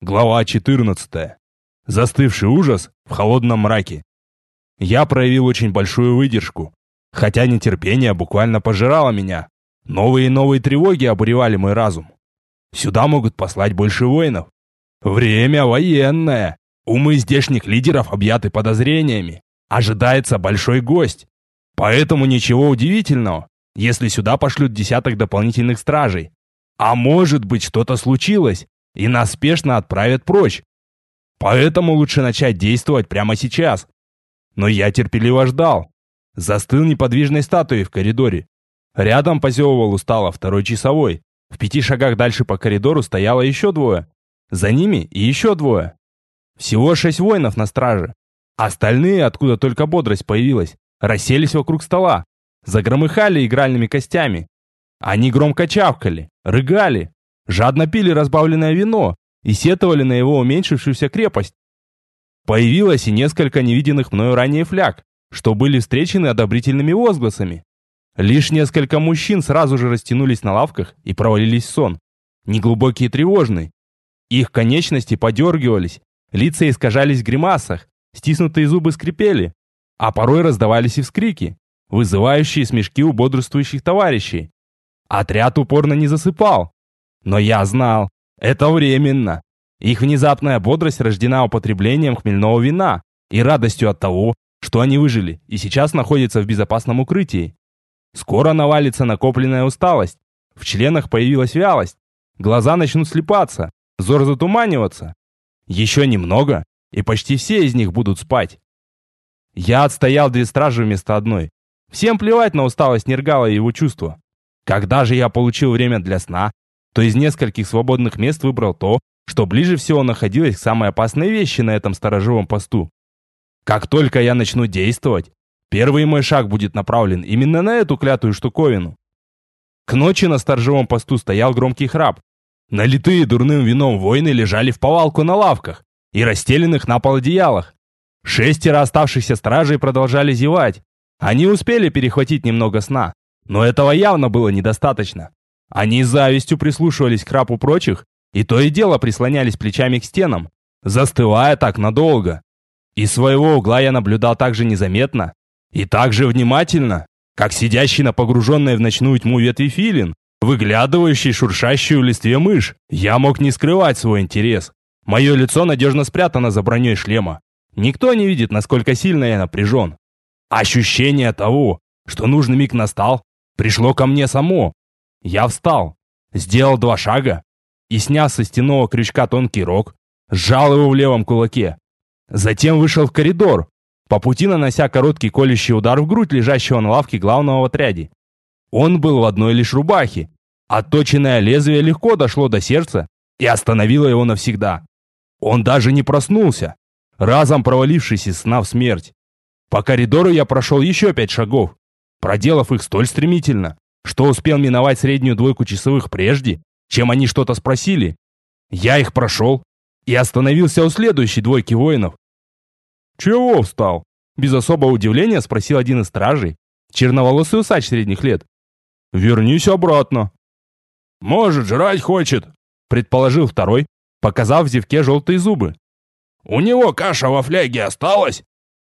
Глава 14. Застывший ужас в холодном мраке. Я проявил очень большую выдержку, хотя нетерпение буквально пожирало меня. Новые и новые тревоги обуревали мой разум. Сюда могут послать больше воинов. Время военное. Умы здешних лидеров объяты подозрениями. Ожидается большой гость. Поэтому ничего удивительного, если сюда пошлют десяток дополнительных стражей. А может быть, что-то случилось, и нас спешно отправят прочь. Поэтому лучше начать действовать прямо сейчас. Но я терпеливо ждал. Застыл неподвижной статуей в коридоре. Рядом позевывал устало второй часовой. В 5 шагах дальше по коридору стояло еще двое. За ними и еще двое. Всего 6 воинов на страже. Остальные, откуда только бодрость появилась, расселись вокруг стола. Загромыхали игральными костями. Они громко чавкали, рыгали, жадно пили разбавленное вино и сетовали на его уменьшившуюся крепость. Появилось и несколько невиденных мною ранее фляг, что были встречены одобрительными возгласами. Лишь несколько мужчин сразу же растянулись на лавках и провалились в сон. Неглубокий и тревожный. Их конечности подергивались, лица искажались в гримасах, стиснутые зубы скрипели, а порой раздавались и вскрики, вызывающие смешки у бодрствующих товарищей. Отряд упорно не засыпал. Но я знал, это временно. Их внезапная бодрость рождена употреблением хмельного вина и радостью от того, что они выжили и сейчас находятся в безопасном укрытии. Скоро навалится накопленная усталость, в членах появилась вялость, глаза начнут слипаться, взор затуманиваться. Еще немного, и почти все из них будут спать. Я отстоял 2 стражи вместо одной. Всем плевать на усталость Нергала и его чувства. Когда же я получил время для сна, то из нескольких свободных мест выбрал то, что ближе всего находилось к самой опасной вещи на этом сторожевом посту. Как только я начну действовать, первый мой шаг будет направлен именно на эту клятую штуковину. К ночи на сторожевом посту стоял громкий храп. Налитые дурным вином воины лежали в повалку на лавках и расстеленных на пол одеялах. 6 оставшихся стражей продолжали зевать. Они успели перехватить немного сна, но этого явно было недостаточно. Они с завистью прислушивались к храпу прочих, и то и дело прислонялись плечами к стенам, застывая так надолго. Из своего угла я наблюдал так же незаметно и так же внимательно, как сидящий на погруженной в ночную тьму ветви филин, выглядывающий шуршащую в листве мышь. Я мог не скрывать свой интерес. Мое лицо надежно спрятано за броней шлема. Никто не видит, насколько сильно я напряжен. Ощущение того, что нужный миг настал, пришло ко мне само. Я встал, сделал 2 шага и, сняв со стенного крючка тонкий рог, сжал его в левом кулаке. Затем вышел в коридор, по пути нанося короткий колющий удар в грудь лежащего на лавке главного в отряде. Он был в одной лишь рубахе. Отточенное лезвие легко дошло до сердца и остановило его навсегда. Он даже не проснулся, разом провалившись из сна в смерть. По коридору я прошел еще 5 шагов, проделав их столь стремительно, что успел миновать среднюю двойку часовых прежде, чем они что-то спросили. Я их прошел и остановился у следующей двойки воинов. «Чего встал?» – без особого удивления спросил один из стражей, черноволосый усач средних лет. «Вернись обратно». «Может, жрать хочет», – предположил второй, показав в зевке желтые зубы. «У него каша во фляге осталась?»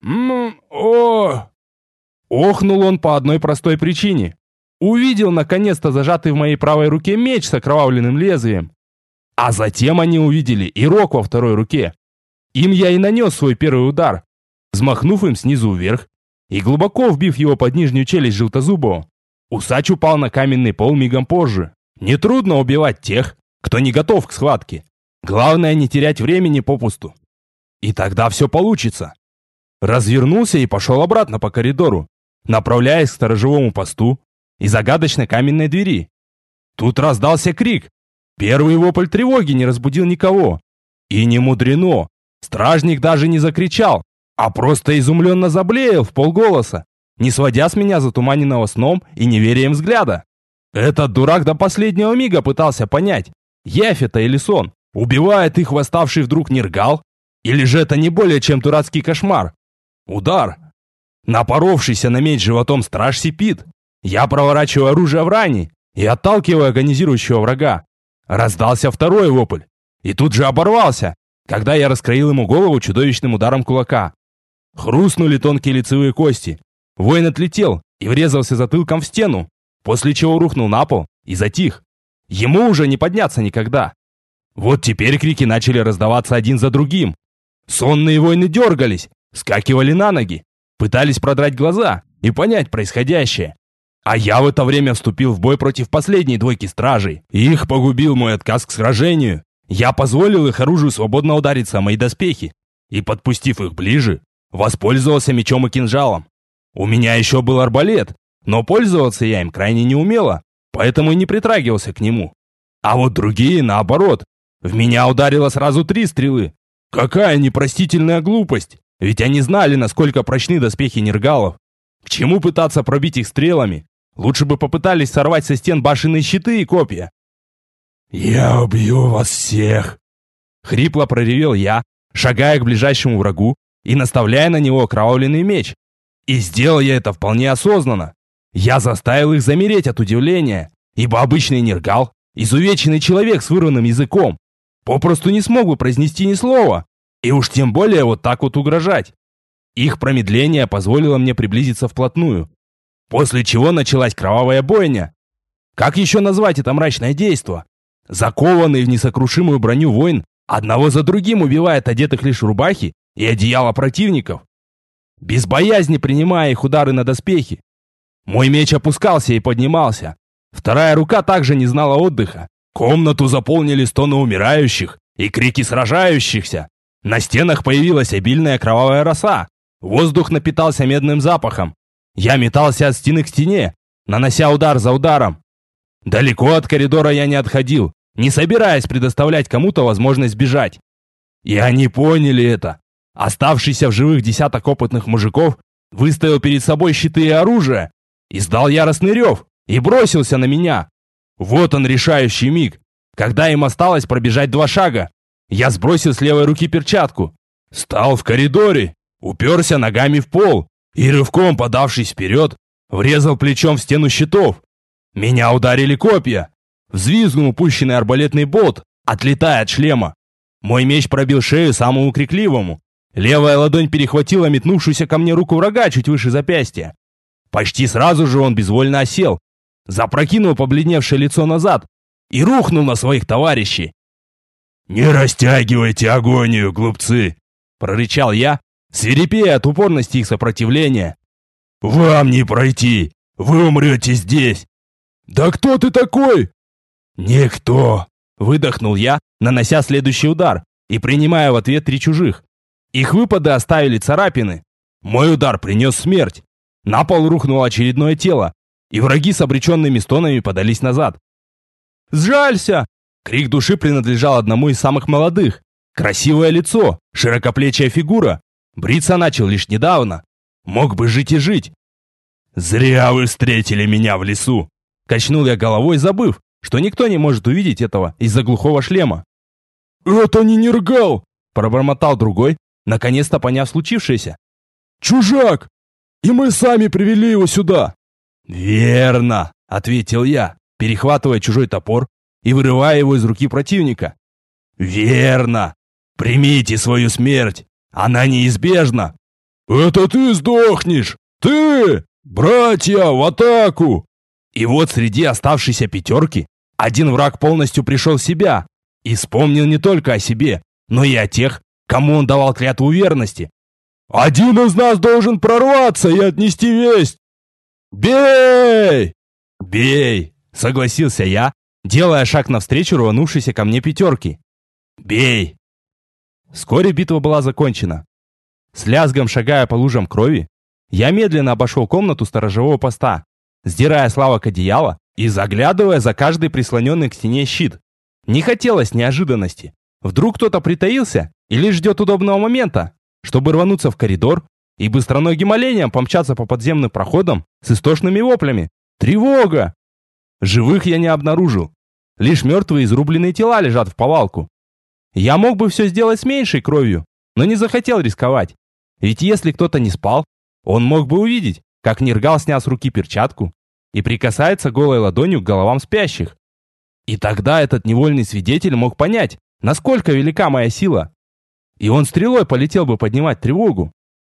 Охнул он по одной простой причине. Увидел наконец-то зажатый в моей правой руке меч с окровавленным лезвием. А затем они увидели и рог во второй руке. Им я и нанес свой первый удар, взмахнув им снизу вверх и глубоко вбив его под нижнюю челюсть желтозубого. Усач упал на каменный пол мигом позже. Нетрудно убивать тех, кто не готов к схватке. Главное не терять времени попусту. И тогда все получится. Развернулся и пошел обратно по коридору, направляясь к сторожевому посту и загадочной каменной двери. Тут раздался крик. Первый вопль тревоги не разбудил никого. И не мудрено. Стражник даже не закричал, а просто изумленно заблеял в полголоса, не сводя с меня затуманенного сном и неверием взгляда. Этот дурак до последнего мига пытался понять, явь это или сон, убивает их восставший вдруг Нергал, или же это не более чем дурацкий кошмар. Удар. Напоровшийся на меч животом страж сипит. Я проворачиваю оружие в ране и отталкиваю агонизирующего врага. Раздался второй вопль. и тут же оборвался, когда я раскроил ему голову чудовищным ударом кулака. Хрустнули тонкие лицевые кости. Воин отлетел и врезался затылком в стену, после чего рухнул на пол и затих. Ему уже не подняться никогда. Вот теперь крики начали раздаваться один за другим. Сонные воины дергались, скакивали на ноги, пытались продрать глаза и понять происходящее. А я в это время вступил в бой против последней двойки стражей. Их погубил мой отказ к сражению. Я позволил их оружию свободно удариться о мои доспехи и, подпустив их ближе, воспользовался мечом и кинжалом. У меня еще был арбалет, но пользоваться я им крайне не умела, поэтому и не притрагивался к нему. А вот другие, наоборот, в меня ударило сразу 3 стрелы. Какая непростительная глупость, ведь они знали, насколько прочны доспехи нергалов. К чему пытаться пробить их стрелами? Лучше бы попытались сорвать со стен башенные щиты и копья. «Я убью вас всех!» Хрипло проревел я, шагая к ближайшему врагу и наставляя на него окровавленный меч. И сделал я это вполне осознанно. Я заставил их замереть от удивления, ибо обычный нергал, изувеченный человек с вырванным языком, попросту не смог бы произнести ни слова, и уж тем более вот так вот угрожать. Их промедление позволило мне приблизиться вплотную, после чего началась кровавая бойня. Как еще назвать это мрачное действо? Закованный в несокрушимую броню воин одного за другим убивает одетых лишь в рубахи и одеяла противников, без боязни принимая их удары на доспехи. Мой меч опускался и поднимался. Вторая рука также не знала отдыха. Комнату заполнили стоны умирающих и крики сражающихся. На стенах появилась обильная кровавая роса. Воздух напитался медным запахом. Я метался от стены к стене, нанося удар за ударом. Далеко от коридора я не отходил, не собираясь предоставлять кому-то возможность сбежать. И они поняли это. Оставшийся в живых десяток опытных мужиков выставил перед собой щиты и оружие, издал яростный рев и бросился на меня. Вот он, решающий миг, когда им осталось пробежать 2 шага. Я сбросил с левой руки перчатку, стал в коридоре, уперся ногами в пол и, рывком подавшись вперед, врезал плечом в стену щитов. Меня ударили копья. Взвизгнул упущенный арбалетный болт, отлетая от шлема. Мой меч пробил шею самому крикливому. Левая ладонь перехватила метнувшуюся ко мне руку врага чуть выше запястья. Почти сразу же он безвольно осел, запрокинул побледневшее лицо назад и рухнул на своих товарищей. «Не растягивайте агонию, глупцы!» – прорычал я, свирепея от упорности их сопротивления. «Вам не пройти! Вы умрете здесь!» «Да кто ты такой?» «Никто!» – выдохнул я, нанося следующий удар и принимая в ответ 3 чужих. Их выпады оставили царапины. Мой удар принес смерть. На пол рухнуло очередное тело, и враги с обреченными стонами подались назад. «Сжалься!» Крик души принадлежал одному из самых молодых. Красивое лицо, широкоплечья фигура. Бриться начал лишь недавно. Мог бы жить и жить. «Зря вы встретили меня в лесу!» Качнул я головой, забыв, что никто не может увидеть этого из-за глухого шлема. «Это не нергал!» Пробормотал другой, наконец-то поняв случившееся. «Чужак! И мы сами привели его сюда!» «Верно!» — ответил я, перехватывая чужой топор и вырывая его из руки противника. «Верно! Примите свою смерть! Она неизбежна!» «Это ты сдохнешь! Ты! Братья, в атаку!» И вот среди оставшейся 5 один враг полностью пришел в себя и вспомнил не только о себе, но и о тех, кому он давал клятву верности. «Один из нас должен прорваться и отнести весть!» «Бей!» «Бей!» — согласился я, делая шаг навстречу рванувшейся ко мне 5. «Бей!» Вскоре битва была закончена. С лязгом шагая по лужам крови, я медленно обошел комнату сторожевого поста, сдирая с лавок одеяло и заглядывая за каждый прислоненный к стене щит. Не хотелось неожиданности. Вдруг кто-то притаился или ждет удобного момента, чтобы рвануться в коридор и быстроногим оленем помчаться по подземным проходам с истошными воплями. Тревога! Живых я не обнаружил. Лишь мертвые изрубленные тела лежат в повалку. Я мог бы все сделать с меньшей кровью, но не захотел рисковать. Ведь если кто-то не спал, он мог бы увидеть, как нергал снял с руки перчатку и прикасается голой ладонью к головам спящих. И тогда этот невольный свидетель мог понять, насколько велика моя сила. И он стрелой полетел бы поднимать тревогу.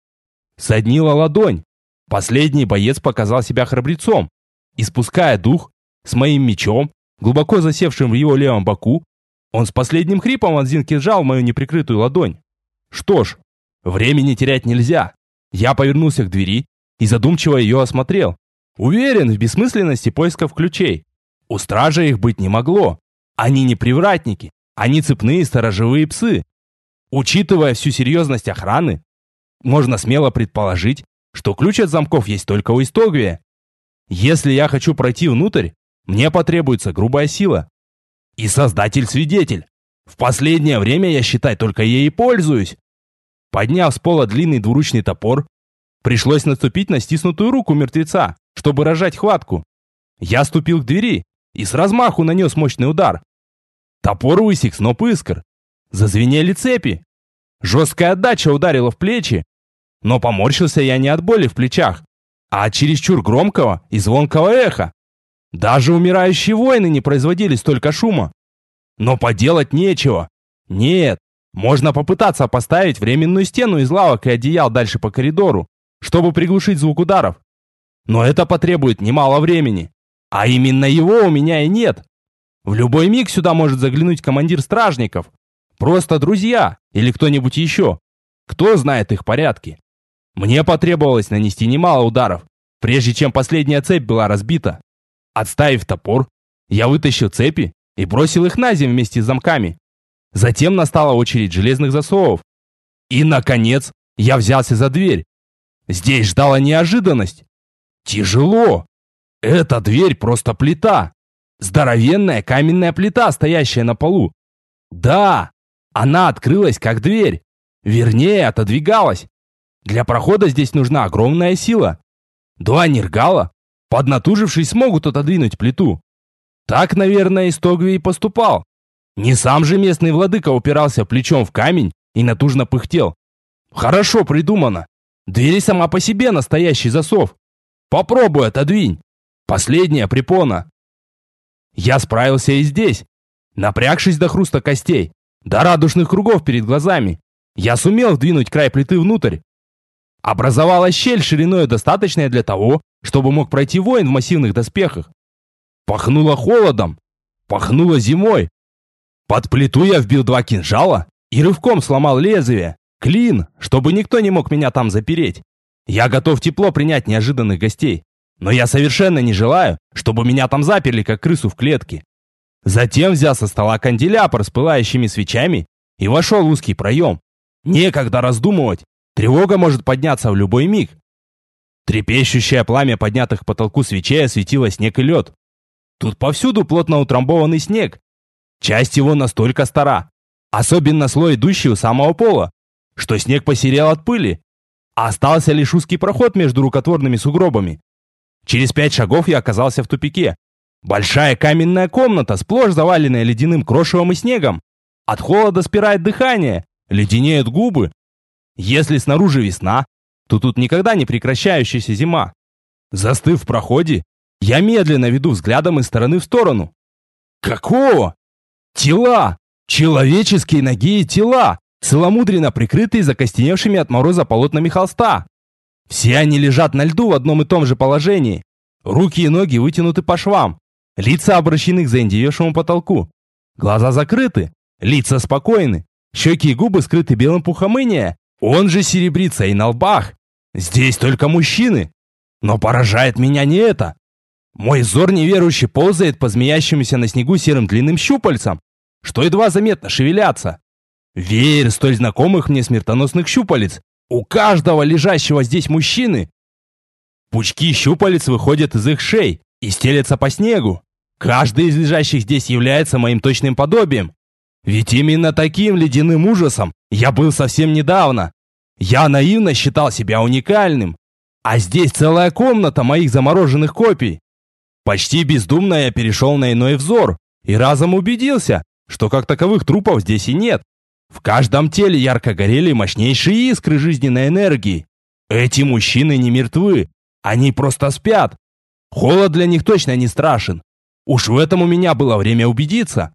Соднила ладонь. Последний боец показал себя храбрецом. И спуская дух, с моим мечом, глубоко засевшим в его левом боку, он с последним хрипом вонзил кинжал в мою неприкрытую ладонь. Что ж, времени терять нельзя. Я повернулся к двери и задумчиво ее осмотрел. Уверен в бессмысленности поисков ключей. У стража их быть не могло. Они не привратники, они цепные сторожевые псы. Учитывая всю серьезность охраны, можно смело предположить, что ключ от замков есть только у Истогвия. Если я хочу пройти внутрь, мне потребуется грубая сила. И Создатель-свидетель. В последнее время я, считай, только ей и пользуюсь. Подняв с пола длинный двуручный топор, пришлось наступить на стиснутую руку мертвеца, чтобы разжать хватку. Я ступил к двери и с размаху нанес мощный удар. Топор высек сноп искр. Зазвенели цепи. Жесткая отдача ударила в плечи. Но поморщился я не от боли в плечах, а от чересчур громкого и звонкого эха. Даже умирающие воины не производили столько шума. Но поделать нечего. Нет, можно попытаться поставить временную стену из лавок и одеял дальше по коридору, чтобы приглушить звук ударов. Но это потребует немало времени. А именно его у меня и нет. В любой миг сюда может заглянуть командир стражников. Просто друзья или кто-нибудь еще. Кто знает их порядки. Мне потребовалось нанести немало ударов, прежде чем последняя цепь была разбита. Отставив топор, я вытащил цепи и бросил их на землю вместе с замками. Затем настала очередь железных засовов. И, наконец, я взялся за дверь. Здесь ждала неожиданность. Тяжело. Эта дверь просто плита. Здоровенная каменная плита, стоящая на полу. Да, она открылась как дверь. Вернее, отодвигалась. Для прохода здесь нужна огромная сила. Два нергала, поднатужившись, смогут отодвинуть плиту. Так, наверное, Истогвий и поступал. Не сам же местный владыка упирался плечом в камень и натужно пыхтел. Хорошо придумано. Дверь сама по себе настоящий засов. Попробуй отодвинь. Последняя препона. Я справился и здесь. Напрягшись до хруста костей, до радужных кругов перед глазами, я сумел вдвинуть край плиты внутрь. Образовалась щель шириной достаточная для того, чтобы мог пройти воин в массивных доспехах. Пахнуло холодом, пахнуло зимой. Под плиту я вбил два кинжала и рывком сломал лезвие, клин, чтобы никто не мог меня там запереть. Я готов тепло принять неожиданных гостей, но я совершенно не желаю, чтобы меня там заперли, как крысу в клетке. Затем взял со стола канделябр с пылающими свечами и вошел в узкий проем. Некогда раздумывать. Тревога может подняться в любой миг. Трепещущее пламя поднятых к потолку свечей осветило снег и лед. Тут повсюду плотно утрамбованный снег. Часть его настолько стара, особенно слой, идущий у самого пола, что снег посерел от пыли. А остался лишь узкий проход между рукотворными сугробами. Через 5 шагов я оказался в тупике. Большая каменная комната, сплошь заваленная ледяным крошевом и снегом. От холода спирает дыхание, леденеют губы. Если снаружи весна, то тут никогда не прекращающаяся зима. Застыв в проходе, я медленно веду взглядом из стороны в сторону. Какого? Тела! Человеческие ноги и тела, целомудренно прикрытые закостеневшими от мороза полотнами холста. Все они лежат на льду в одном и том же положении. Руки и ноги вытянуты по швам, лица обращены к заиндевевшему потолку. Глаза закрыты, лица спокойны, щеки и губы скрыты белым пухом иния. Он же серебрится и на лбах. Здесь только мужчины. Но поражает меня не это. Мой взор неверующе ползает по змеящемуся на снегу серым длинным щупальцам, что едва заметно шевелятся. Веер столь знакомых мне смертоносных щупалец. У каждого лежащего здесь мужчины. Пучки щупалец выходят из их шей и стелятся по снегу. Каждый из лежащих здесь является моим точным подобием. Ведь именно таким ледяным ужасом я был совсем недавно. Я наивно считал себя уникальным. А здесь целая комната моих замороженных копий. Почти бездумно я перешел на иной взор и разом убедился, что как таковых трупов здесь и нет. В каждом теле ярко горели мощнейшие искры жизненной энергии. Эти мужчины не мертвы, они просто спят. Холод для них точно не страшен. Уж в этом у меня было время убедиться.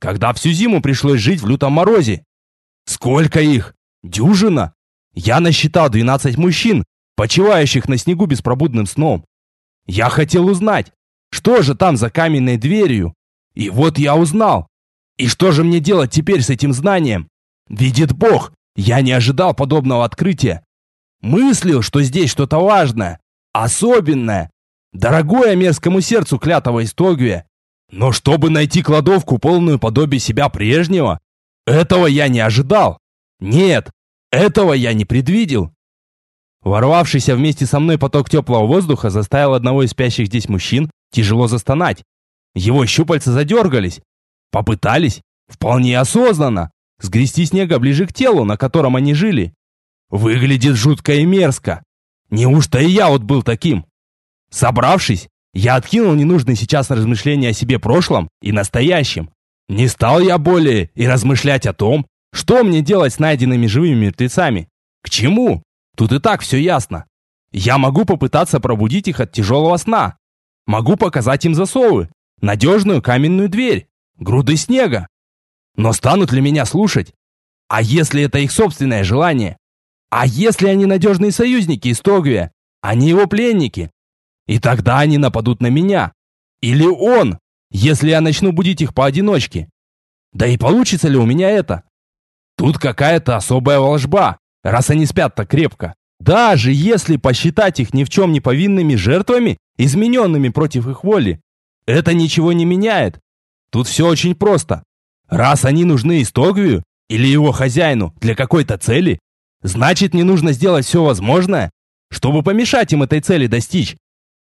когда всю зиму пришлось жить в лютом морозе. Сколько их? Дюжина? Я насчитал 12 мужчин, почивающих на снегу беспробудным сном. Я хотел узнать, что же там за каменной дверью. И вот я узнал. И что же мне делать теперь с этим знанием? Видит Бог, я не ожидал подобного открытия. Мыслил, что здесь что-то важное, особенное, дорогое мерзкому сердцу клятого Истогвия. Но чтобы найти кладовку, полную подобие себя прежнего, этого я не ожидал. Нет, этого я не предвидел. Ворвавшийся вместе со мной поток теплого воздуха заставил одного из спящих здесь мужчин тяжело застонать. Его щупальца задергались. Попытались, вполне осознанно, сгрести снега ближе к телу, на котором они жили. Выглядит жутко и мерзко. Неужто и я вот был таким? Собравшись, я откинул ненужные сейчас размышления о себе прошлом и настоящем. Не стал я более и размышлять о том, что мне делать с найденными живыми мертвецами. К чему? Тут и так все ясно. Я могу попытаться пробудить их от тяжелого сна. Могу показать им засовы, надежную каменную дверь, груды снега. Но станут ли меня слушать? А если это их собственное желание? А если они надежные союзники Истогвия, а не его пленники? И тогда они нападут на меня. Или он, если я начну будить их поодиночке. Да и получится ли у меня это? Тут какая-то особая волжба, раз они спят так крепко. Даже если посчитать их ни в чем не повинными жертвами, измененными против их воли, это ничего не меняет. Тут все очень просто. Раз они нужны Истогвию или его хозяину для какой-то цели, значит, мне нужно сделать все возможное, чтобы помешать им этой цели достичь.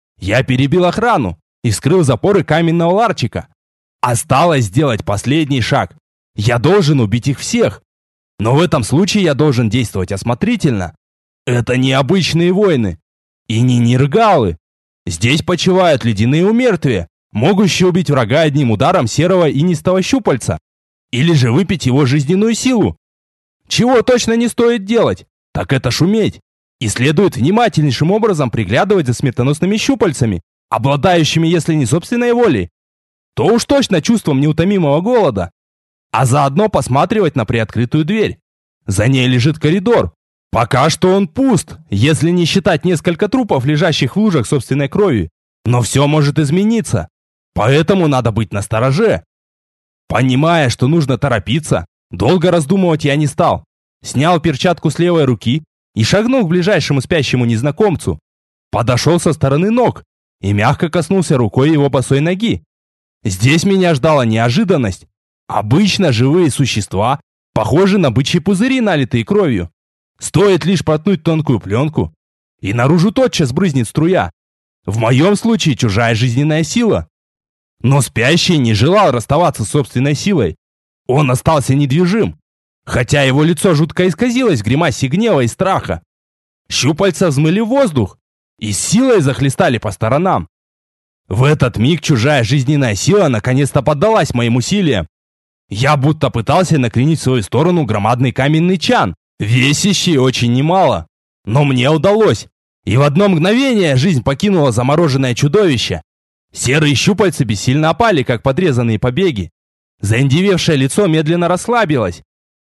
Я перебил охрану и вскрыл запоры каменного ларчика. Осталось сделать последний шаг. Я должен убить их всех. Но в этом случае я должен действовать осмотрительно. Это не обычные воины. И не ниргалы. Здесь почивают ледяные умертвия, могущие убить врага одним ударом серого инистого щупальца. Или же выпить его жизненную силу. Чего точно не стоит делать, так это шуметь. И следует внимательнейшим образом приглядывать за смертоносными щупальцами, обладающими, если не собственной волей, то уж точно чувством неутомимого голода. А заодно посматривать на приоткрытую дверь. За ней лежит коридор. Пока что он пуст, если не считать несколько трупов, лежащих в лужах собственной крови. Но все может измениться. Поэтому надо быть настороже. Понимая, что нужно торопиться, долго раздумывать я не стал. Снял перчатку с левой руки и шагнул к ближайшему спящему незнакомцу. Подошел со стороны ног и мягко коснулся рукой его босой ноги. Здесь меня ждала неожиданность. Обычно живые существа похожи на бычьи пузыри, налитые кровью. Стоит лишь проткнуть тонкую пленку, и наружу тотчас брызнет струя. В моем случае чужая жизненная сила. Но спящий не желал расставаться с собственной силой. Он остался недвижим, хотя его лицо жутко исказилось в гримасе гнева и страха. Щупальца взмыли в воздух и с силой захлестали по сторонам. В этот миг чужая жизненная сила наконец-то поддалась моим усилиям. Я будто пытался накренить в свою сторону громадный каменный чан, весящий очень немало. Но мне удалось, и в одно мгновение жизнь покинула замороженное чудовище. Серые щупальца бессильно опали, как подрезанные побеги. Заиндевевшее лицо медленно расслабилось.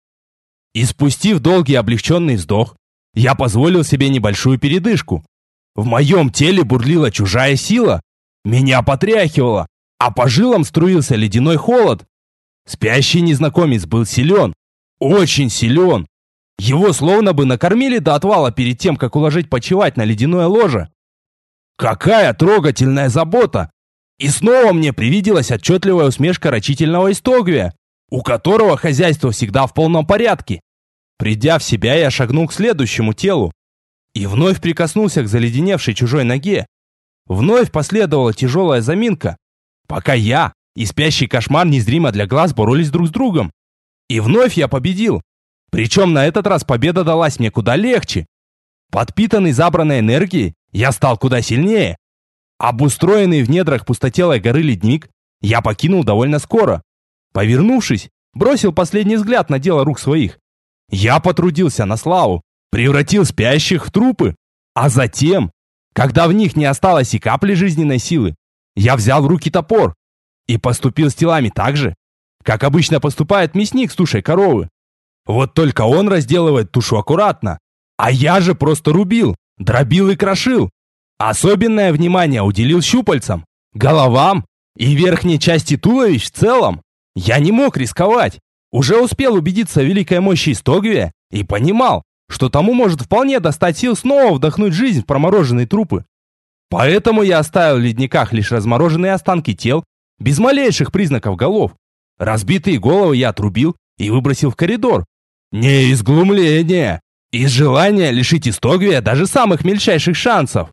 И спустив долгий облегченный вздох, я позволил себе небольшую передышку. В моем теле бурлила чужая сила. Меня потряхивало, а по жилам струился ледяной холод. Спящий незнакомец был силен, очень силен. Его словно бы накормили до отвала перед тем, как уложить почивать на ледяное ложе. Какая трогательная забота! И снова мне привиделась отчетливая усмешка рачительного Истогвия, у которого хозяйство всегда в полном порядке. Придя в себя, я шагнул к следующему телу и вновь прикоснулся к заледеневшей чужой ноге. Вновь последовала тяжелая заминка, пока я и спящий кошмар незримо для глаз боролись друг с другом. И вновь я победил. Причем на этот раз победа далась мне куда легче. Подпитанный забранной энергией, я стал куда сильнее. Обустроенный в недрах пустотелой горы ледник я покинул довольно скоро. Повернувшись, бросил последний взгляд на дело рук своих. Я потрудился на славу, превратил спящих в трупы. А затем, когда в них не осталось и капли жизненной силы, я взял в руки топор и поступил с телами так же, как обычно поступает мясник с тушей коровы. Вот только он разделывает тушу аккуратно, а я же просто рубил, дробил и крошил. Особенное внимание уделил щупальцам, головам и верхней части туловищ в целом. Я не мог рисковать. Уже успел убедиться в великой мощи Истогвия и понимал, что тому может вполне достать сил снова вдохнуть жизнь в промороженные трупы. Поэтому я оставил в ледниках лишь размороженные останки тел, без малейших признаков голов. Разбитые головы я отрубил и выбросил в коридор. Не из глумления, из желания лишить Истогвия даже самых мельчайших шансов.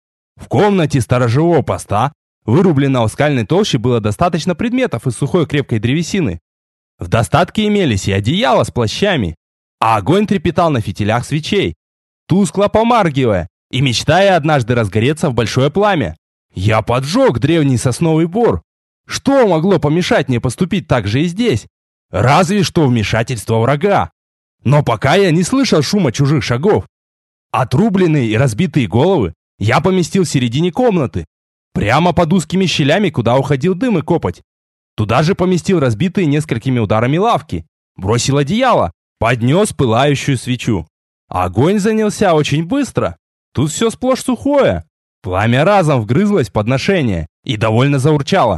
В комнате сторожевого поста, вырубленного в скальной толще, было достаточно предметов из сухой крепкой древесины. В достатке имелись и одеяла с плащами, а огонь трепетал на фитилях свечей, тускло помаргивая и мечтая однажды разгореться в большое пламя. Я поджег древний сосновый бор. Что могло помешать мне поступить так же и здесь? Разве что вмешательство врага. Но пока я не слышал шума чужих шагов. Отрубленные и разбитые головы я поместил в середине комнаты, прямо под узкими щелями, куда уходил дым и копоть. Туда же поместил разбитые несколькими ударами лавки, бросил одеяло, поднес пылающую свечу. Огонь занялся очень быстро. Тут все сплошь сухое. Пламя разом вгрызлось в подношение и довольно заурчало.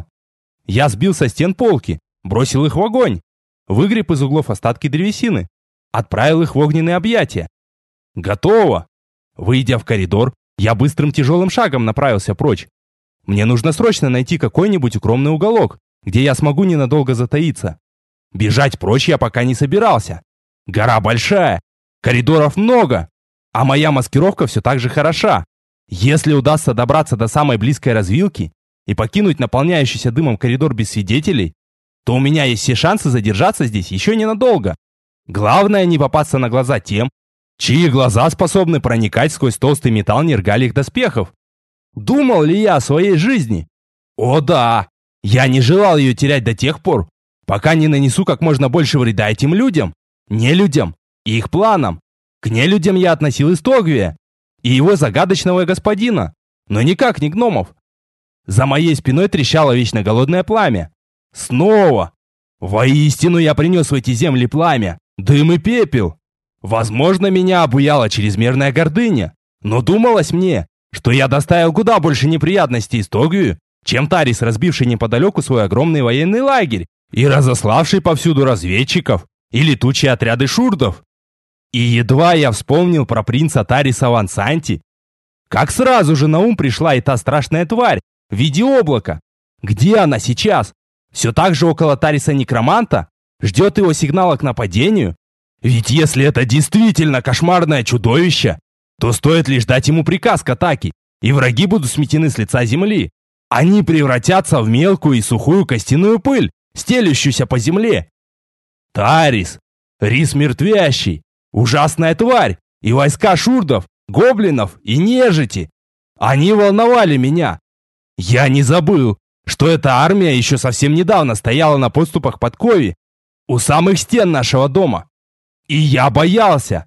Я сбил со стен полки, бросил их в огонь, выгреб из углов остатки древесины, отправил их в огненные объятия. Готово. Выйдя в коридор, я быстрым тяжелым шагом направился прочь. Мне нужно срочно найти какой-нибудь укромный уголок, где я смогу ненадолго затаиться. Бежать прочь я пока не собирался. Гора большая, коридоров много, а моя маскировка все так же хороша. Если удастся добраться до самой близкой развилки и покинуть наполняющийся дымом коридор без свидетелей, то у меня есть все шансы задержаться здесь еще ненадолго. Главное не попасться на глаза тем, чьи глаза способны проникать сквозь толстый металл нергальных доспехов. Думал ли я о своей жизни? О да! Я не желал ее терять до тех пор, пока не нанесу как можно больше вреда этим людям, нелюдям и их планам. К нелюдям я относил Истогвия и его загадочного господина, но никак не гномов. За моей спиной трещало вечно голодное пламя. Снова! Воистину я принес в эти земли пламя, дым и пепел. Возможно, меня обуяла чрезмерная гордыня, но думалось мне, что я доставил куда больше неприятностей Истогвию, чем Тарис, разбивший неподалеку свой огромный военный лагерь и разославший повсюду разведчиков и летучие отряды шурдов. И едва я вспомнил про принца Тариса Вансанти, как сразу же на ум пришла и та страшная тварь в виде облака. Где она сейчас? Все так же около Тариса Некроманта? Ждет его сигнала к нападению? Ведь если это действительно кошмарное чудовище, то стоит лишь дать ему приказ к атаке, и враги будут сметены с лица земли. Они превратятся в мелкую и сухую костяную пыль, стелющуюся по земле. Тарис, рис мертвящий, ужасная тварь и войска шурдов, гоблинов и нежити. Они волновали меня. Я не забыл, что эта армия еще совсем недавно стояла на подступах под Кови, у самых стен нашего дома. И я боялся.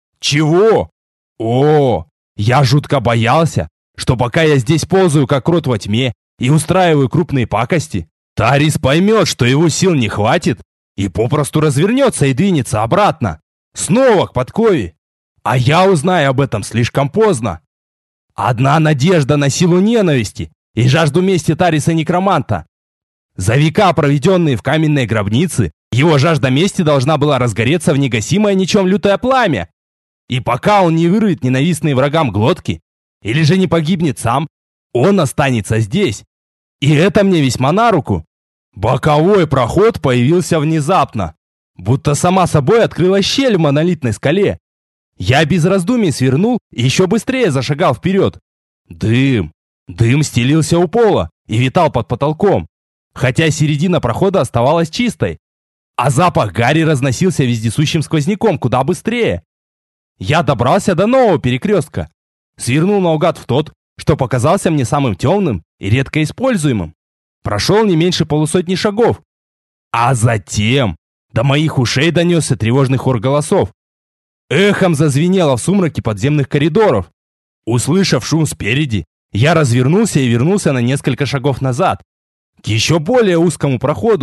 Чего? О, я жутко боялся, что пока я здесь ползаю как крот во тьме и устраиваю крупные пакости, Тарис поймет, что его сил не хватит, и попросту развернется и двинется обратно, снова к подкове. А я узнаю об этом слишком поздно. Одна надежда на силу ненависти и жажду мести Тариса Некроманта. За века, проведенные в каменной гробнице, его жажда мести должна была разгореться в негасимое ничем лютое пламя. И пока он не вырвет ненавистные врагам глотки, или же не погибнет сам, он останется здесь. И это мне весьма на руку. Боковой проход появился внезапно, будто сама собой открылась щель в монолитной скале. Я без раздумий свернул и еще быстрее зашагал вперед. Дым стелился у пола и витал под потолком, хотя середина прохода оставалась чистой, а запах гари разносился вездесущим сквозняком куда быстрее. Я добрался до нового перекрестка, свернул наугад в тот, что показался мне самым темным и редко используемым. Прошел не меньше полусотни шагов, а затем до моих ушей донесся тревожный хор голосов. Эхом зазвенело в сумраке подземных коридоров. Услышав шум спереди, я развернулся и вернулся на несколько шагов назад, к еще более узкому проходу,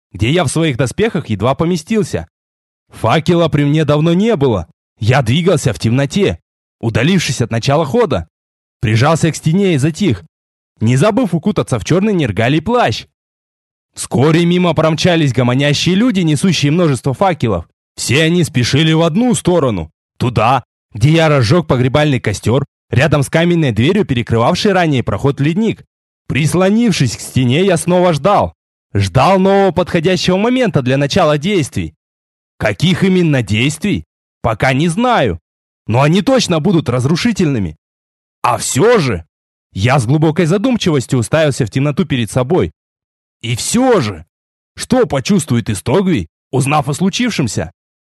где я в своих доспехах едва поместился. Факела при мне давно не было. Я двигался в темноте, удалившись от начала хода. Прижался к стене и затих, не забыв укутаться в черный нергалий плащ. Вскоре мимо промчались гомонящие люди, несущие множество факелов. Все они спешили в одну сторону, туда, где я разжег погребальный костер, рядом с каменной дверью, перекрывавшей ранее проход в ледник. Прислонившись к стене, я снова ждал. Ждал нового подходящего момента для начала действий. Каких именно действий? Пока не знаю. Но они точно будут разрушительными. А все же... Я с глубокой задумчивостью уставился в темноту перед собой. И все же... Что почувствует Истогвий, узнав о случившемся?